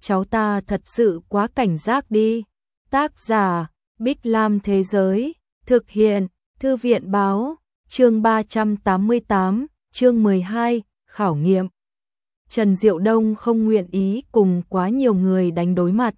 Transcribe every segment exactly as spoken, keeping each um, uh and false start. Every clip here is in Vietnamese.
cháu ta thật sự quá cảnh giác đi. Tác giả, Bích Lam Thế Giới, thực hiện, Thư viện Báo, chương ba trăm tám mươi tám, chương mười hai, khảo nghiệm. Trần Diệu Đông không nguyện ý cùng quá nhiều người đánh đối mặt.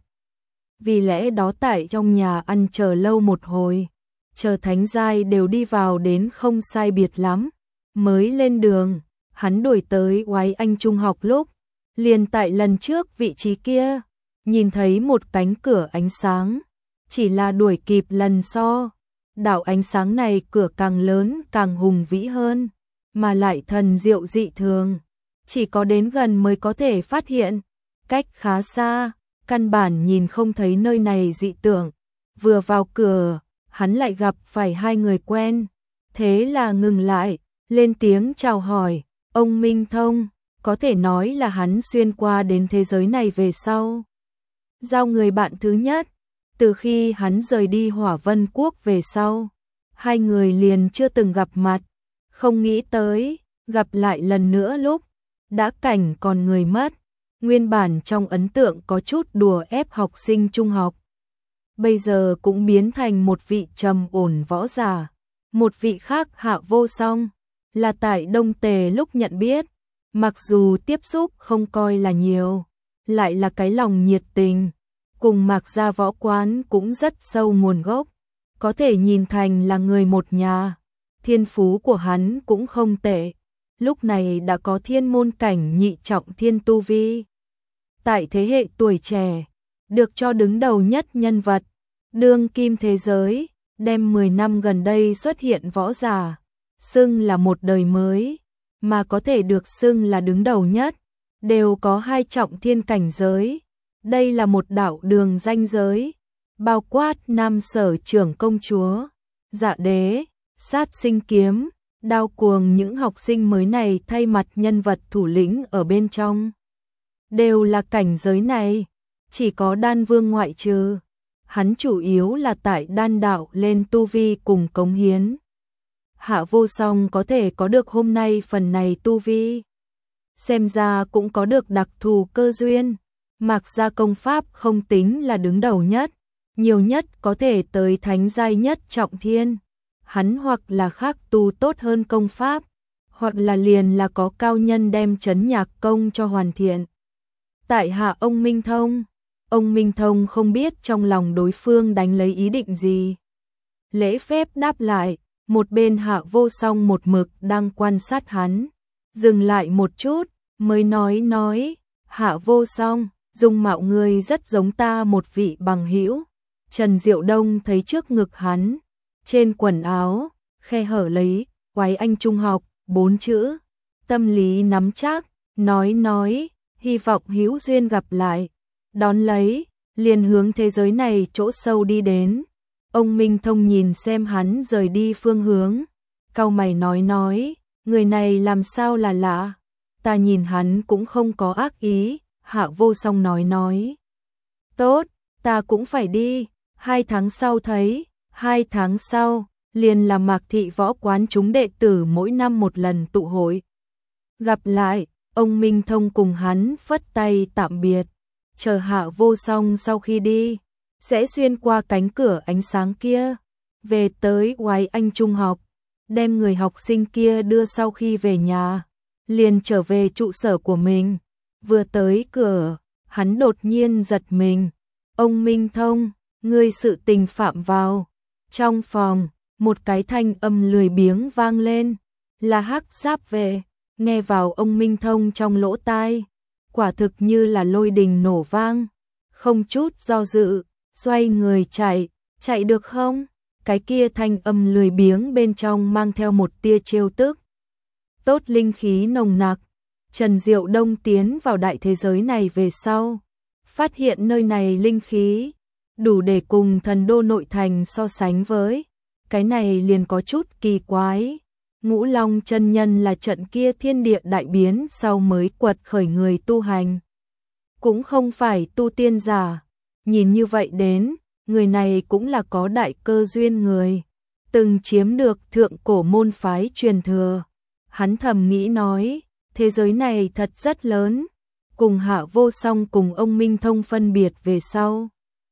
Vì lẽ đó tại trong nhà ăn chờ lâu một hồi, chờ thánh giai đều đi vào đến không sai biệt lắm, mới lên đường, hắn đuổi tới Oái Anh Trung học lúc, liền tại lần trước vị trí kia, nhìn thấy một cánh cửa ánh sáng, chỉ là đuổi kịp lần so, đạo ánh sáng này cửa càng lớn càng hùng vĩ hơn, mà lại thần diệu dị thường, chỉ có đến gần mới có thể phát hiện, cách khá xa, căn bản nhìn không thấy nơi này dị tưởng. Vừa vào cửa, hắn lại gặp phải hai người quen, thế là ngừng lại, lên tiếng chào hỏi, ông Minh Thông, có thể nói là hắn xuyên qua đến thế giới này về sau. Giao người bạn thứ nhất, từ khi hắn rời đi Hỏa Vân Quốc về sau, hai người liền chưa từng gặp mặt, không nghĩ tới, gặp lại lần nữa lúc, đã cảnh còn người mất, nguyên bản trong ấn tượng có chút đùa ép học sinh trung học. Bây giờ cũng biến thành một vị trầm ổn võ giả, một vị khác Hạ Vô Song, là tại Đông Tề lúc nhận biết, mặc dù tiếp xúc không coi là nhiều, lại là cái lòng nhiệt tình, cùng Mạc Gia võ quán cũng rất sâu nguồn gốc, có thể nhìn thành là người một nhà, thiên phú của hắn cũng không tệ, lúc này đã có thiên môn cảnh nhị trọng thiên tu vi. Tại thế hệ tuổi trẻ, được cho đứng đầu nhất nhân vật, đương kim thế giới, đem mười năm gần đây xuất hiện võ giả, xưng là một đời mới, mà có thể được xưng là đứng đầu nhất, đều có hai trọng thiên cảnh giới. Đây là một đạo đường ranh giới, bao quát Nam Sở trưởng công chúa, Dạ Đế, Sát Sinh Kiếm, Đao Cuồng, những học sinh mới này thay mặt nhân vật thủ lĩnh ở bên trong. Đều là cảnh giới này, chỉ có Đan Vương ngoại trừ, hắn chủ yếu là tại đan đạo lên tu vi cùng cống hiến. Hạ Vô Song có thể có được hôm nay phần này tu vi, xem ra cũng có được đặc thù cơ duyên. Mạc Gia công pháp không tính là đứng đầu nhất, nhiều nhất có thể tới thánh giai nhất trọng thiên. Hắn hoặc là khác tu tốt hơn công pháp, hoặc là liền là có cao nhân đem trấn nhạc công cho hoàn thiện. Tại hạ ông Minh Thông, ông Minh Thông không biết trong lòng đối phương đánh lấy ý định gì. Lễ phép đáp lại, một bên Hạ Vô Song một mực đang quan sát hắn, dừng lại một chút, mới nói nói, Hạ Vô Song, dung mạo người rất giống ta một vị bằng hữu. Trần Diệu Đông thấy trước ngực hắn, trên quần áo, khe hở lấy, Oái Anh Trung học, bốn chữ, tâm lý nắm chắc, nói nói, hy vọng hữu duyên gặp lại, đón lấy, liền hướng thế giới này chỗ sâu đi đến. Ông Minh Thông nhìn xem hắn rời đi phương hướng, cau mày nói nói, người này làm sao là lạ, ta nhìn hắn cũng không có ác ý. Hạ Vô Song nói nói, tốt, ta cũng phải đi, hai tháng sau thấy, hai tháng sau, liền là Mạc Thị võ quán chúng đệ tử mỗi năm một lần tụ hội. Gặp lại, ông Minh Thông cùng hắn phất tay tạm biệt, chờ Hạ Vô Song sau khi đi, sẽ xuyên qua cánh cửa ánh sáng kia, về tới Oái Anh Trung học, đem người học sinh kia đưa sau khi về nhà, liền trở về trụ sở của mình. Vừa tới cửa, hắn đột nhiên giật mình, ông Minh Thông, ngươi sự tình phạm vào. Trong phòng, một cái thanh âm lười biếng vang lên, là Hắc Giáp về, nghe vào ông Minh Thông trong lỗ tai, quả thực như là lôi đình nổ vang, không chút do dự, xoay người chạy, chạy được không? Cái kia thanh âm lười biếng bên trong mang theo một tia trêu tức. Tốt linh khí nồng nặc. Trần Diệu Đông tiến vào đại thế giới này về sau, phát hiện nơi này linh khí đủ để cùng thần đô nội thành so sánh với, cái này liền có chút kỳ quái. Ngũ Long chân nhân là trận kia thiên địa đại biến sau mới quật khởi người tu hành, cũng không phải tu tiên giả, nhìn như vậy đến, người này cũng là có đại cơ duyên người, từng chiếm được thượng cổ môn phái truyền thừa. Hắn thầm nghĩ nói, thế giới này thật rất lớn, cùng Hạ Vô Song cùng ông Minh Thông phân biệt về sau.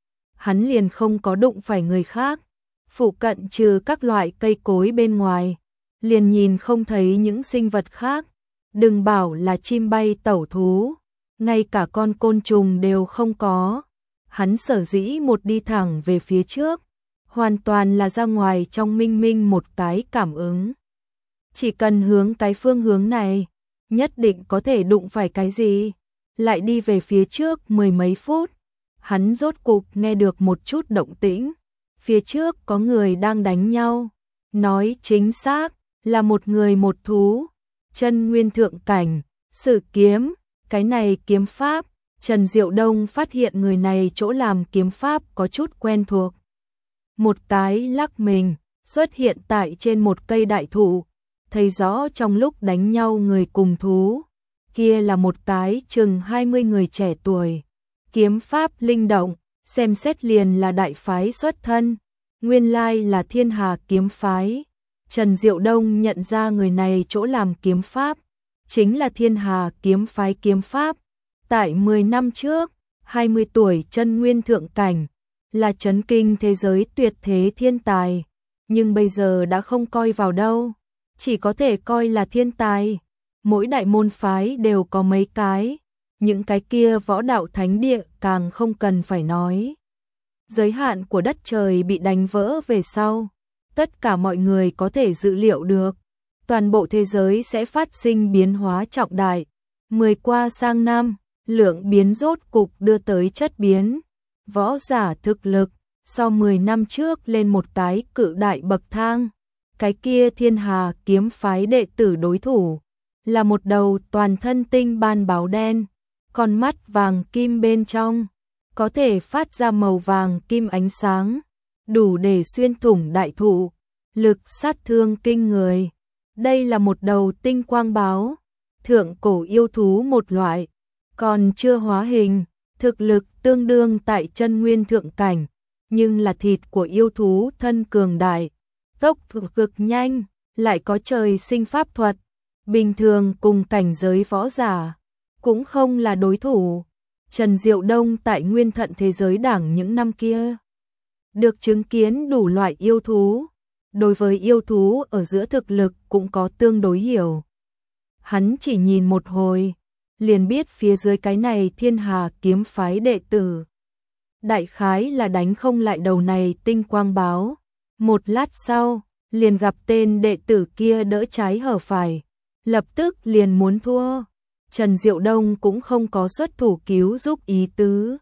Hắn liền không có đụng phải người khác, phụ cận trừ các loại cây cối bên ngoài, liền nhìn không thấy những sinh vật khác, đừng bảo là chim bay tẩu thú, ngay cả con côn trùng đều không có. Hắn sở dĩ một đi thẳng về phía trước, hoàn toàn là ra ngoài trong minh minh một cái cảm ứng. Chỉ cần hướng cái phương hướng này, nhất định có thể đụng phải cái gì. Lại đi về phía trước mười mấy phút, hắn rốt cục nghe được một chút động tĩnh. Phía trước có người đang đánh nhau, nói chính xác là một người một thú, chân nguyên thượng cảnh, sử kiếm, cái này kiếm pháp. Trần Diệu Đông phát hiện người này chỗ làm kiếm pháp có chút quen thuộc. Một cái lắc mình, xuất hiện tại trên một cây đại thụ, thấy rõ trong lúc đánh nhau người cùng thú, kia là một cái chừng hai mươi người trẻ tuổi. Kiếm pháp linh động, xem xét liền là đại phái xuất thân, nguyên lai là Thiên Hà kiếm phái. Trần Diệu Đông nhận ra người này chỗ làm kiếm pháp, chính là Thiên Hà kiếm phái kiếm pháp. Tại mười năm trước, hai mươi tuổi chân nguyên thượng cảnh, là chấn kinh thế giới tuyệt thế thiên tài, nhưng bây giờ đã không coi vào đâu, chỉ có thể coi là thiên tài. Mỗi đại môn phái đều có mấy cái, những cái kia võ đạo thánh địa càng không cần phải nói. Giới hạn của đất trời bị đánh vỡ về sau, tất cả mọi người có thể dự liệu được, toàn bộ thế giới sẽ phát sinh biến hóa trọng đại. Mười qua sang năm, lượng biến rốt cục đưa tới chất biến, võ giả thực lực so mười năm trước lên một cái cự đại bậc thang. Cái kia Thiên Hà kiếm phái đệ tử đối thủ là một đầu toàn thân tinh ban báo đen, con mắt vàng kim bên trong có thể phát ra màu vàng kim ánh sáng, đủ để xuyên thủng đại thụ, lực sát thương kinh người. Đây là một đầu tinh quang báo, thượng cổ yêu thú một loại, còn chưa hóa hình, thực lực tương đương tại chân nguyên thượng cảnh, nhưng là thịt của yêu thú thân cường đại, tốc độ cực nhanh, lại có trời sinh pháp thuật, bình thường cùng cảnh giới võ giả cũng không là đối thủ. Trần Diệu Đông tại Nguyên Thận thế giới đảng những năm kia, được chứng kiến đủ loại yêu thú, đối với yêu thú ở giữa thực lực cũng có tương đối hiểu. Hắn chỉ nhìn một hồi, liền biết phía dưới cái này Thiên Hà kiếm phái đệ tử đại khái là đánh không lại đầu này tinh quang báo. Một lát sau, liền gặp tên đệ tử kia đỡ trái hở phải, lập tức liền muốn thua. Trần Diệu Đông cũng không có xuất thủ cứu giúp ý tứ.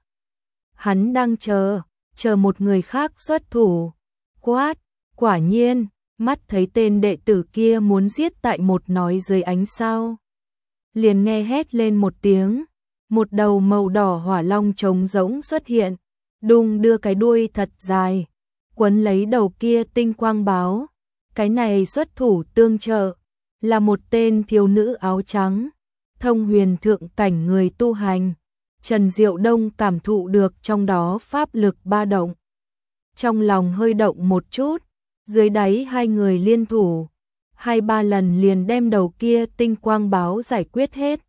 Hắn đang chờ, chờ một người khác xuất thủ. Quát, quả nhiên, mắt thấy tên đệ tử kia muốn giết tại một nói dưới ánh sao. Liền nghe hét lên một tiếng, một đầu màu đỏ hỏa long trống rỗng xuất hiện, đùng đưa cái đuôi thật dài, quấn lấy đầu kia tinh quang báo. Cái này xuất thủ tương trợ, là một tên thiếu nữ áo trắng, thông huyền thượng cảnh người tu hành. Trần Diệu Đông cảm thụ được trong đó pháp lực ba động. Trong lòng hơi động một chút, dưới đáy hai người liên thủ, hai ba lần liền đem đầu kia tinh quang báo giải quyết hết.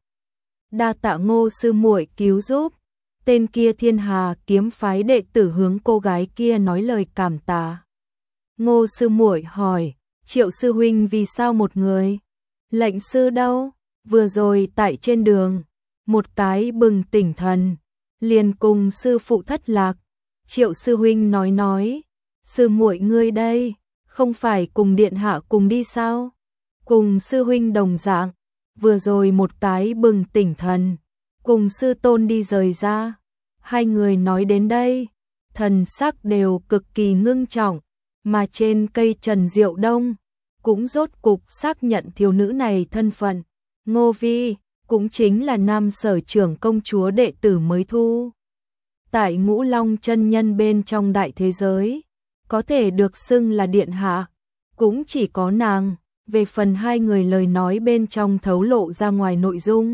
Đa tạ Ngô sư muội cứu giúp. Tên kia Thiên Hà kiếm phái đệ tử hướng cô gái kia nói lời cảm tạ. Ngô sư muội hỏi, Triệu sư huynh vì sao một người? Lệnh sư đâu? Vừa rồi tại trên đường, một cái bừng tỉnh thần, liền cùng sư phụ thất lạc. Triệu sư huynh nói nói, sư muội ngươi đây, không phải cùng điện hạ cùng đi sao? Cùng sư huynh đồng dạng, vừa rồi một cái bừng tỉnh thần, cùng sư tôn đi rời ra. Hai người nói đến đây, thần sắc đều cực kỳ ngưng trọng, mà trên cây Trần Diệu Đông cũng rốt cục xác nhận thiếu nữ này thân phận. Ngô Vi, cũng chính là Nam Sở trưởng công chúa đệ tử mới thu. Tại Ngũ Long chân nhân bên trong đại thế giới, có thể được xưng là điện hạ, cũng chỉ có nàng. Về phần hai người lời nói bên trong thấu lộ ra ngoài nội dung,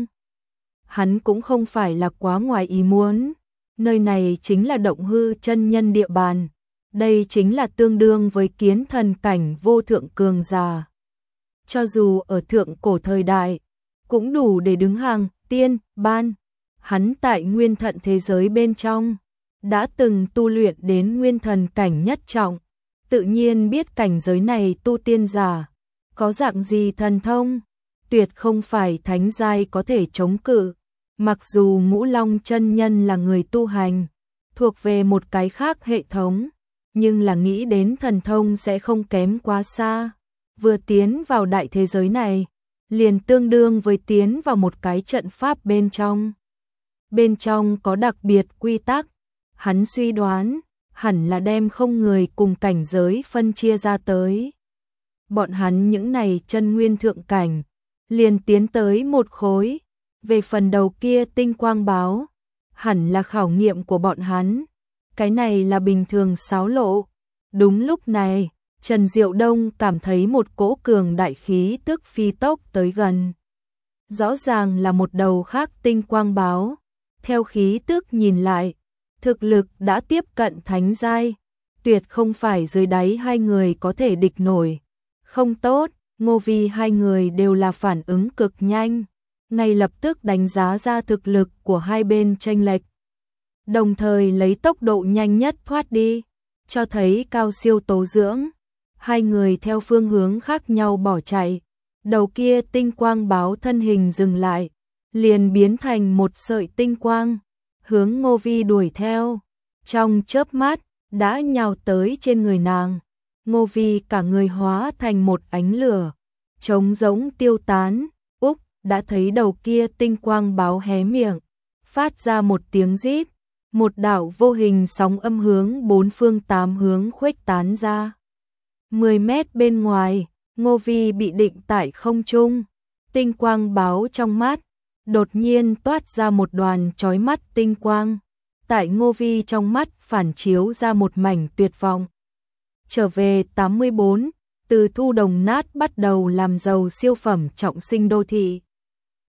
hắn cũng không phải là quá ngoài ý muốn. Nơi này chính là Động Hư chân nhân địa bàn, đây chính là tương đương với kiến thần cảnh vô thượng cường giả. Cho dù ở thượng cổ thời đại, cũng đủ để đứng hàng tiên ban. hắn tại nguyên thận thế giới bên trong, đã từng tu luyện đến nguyên thần cảnh nhất trọng, tự nhiên biết cảnh giới này tu tiên giả, có dạng gì thần thông, tuyệt không phải thánh giai có thể chống cự. Mặc dù Ngũ Long chân nhân là người tu hành, thuộc về một cái khác hệ thống, nhưng là nghĩ đến thần thông sẽ không kém quá xa. Vừa tiến vào đại thế giới này, liền tương đương với tiến vào một cái trận pháp bên trong. Bên trong có đặc biệt quy tắc, hắn suy đoán, hẳn là đem không người cùng cảnh giới phân chia ra tới. Bọn hắn những này chân nguyên thượng cảnh, liền tiến tới một khối. Về phần đầu kia tinh quang báo, hẳn là khảo nghiệm của bọn hắn. Cái này là bình thường xáo lộ. Đúng lúc này, Trần Diệu Đông cảm thấy một cỗ cường đại khí tức phi tốc tới gần. Rõ ràng là một đầu khác tinh quang báo. Theo khí tức nhìn lại, thực lực đã tiếp cận thánh giai, tuyệt không phải dưới đáy hai người có thể địch nổi. Không tốt, Ngô Vi hai người đều là phản ứng cực nhanh, ngay lập tức đánh giá ra thực lực của hai bên chênh lệch, đồng thời lấy tốc độ nhanh nhất thoát đi, cho thấy cao siêu tố dưỡng. Hai người theo phương hướng khác nhau bỏ chạy, đầu kia tinh quang báo thân hình dừng lại, liền biến thành một sợi tinh quang, hướng Ngô Vi đuổi theo, trong chớp mắt đã nhào tới trên người nàng. Ngô Vi cả người hóa thành một ánh lửa, trống rỗng tiêu tán. Úc đã thấy đầu kia tinh quang báo hé miệng, phát ra một tiếng rít, một đạo vô hình sóng âm hướng bốn phương tám hướng khuếch tán ra. mười mét bên ngoài, Ngô Vi bị định tại không trung, tinh quang báo trong mắt, đột nhiên toát ra một đoàn chói mắt tinh quang, tại Ngô Vi trong mắt phản chiếu ra một mảnh tuyệt vọng. Trở về tám mươi bốn, từ Thu Đồng Nát bắt đầu làm giàu siêu phẩm trọng sinh đô thị.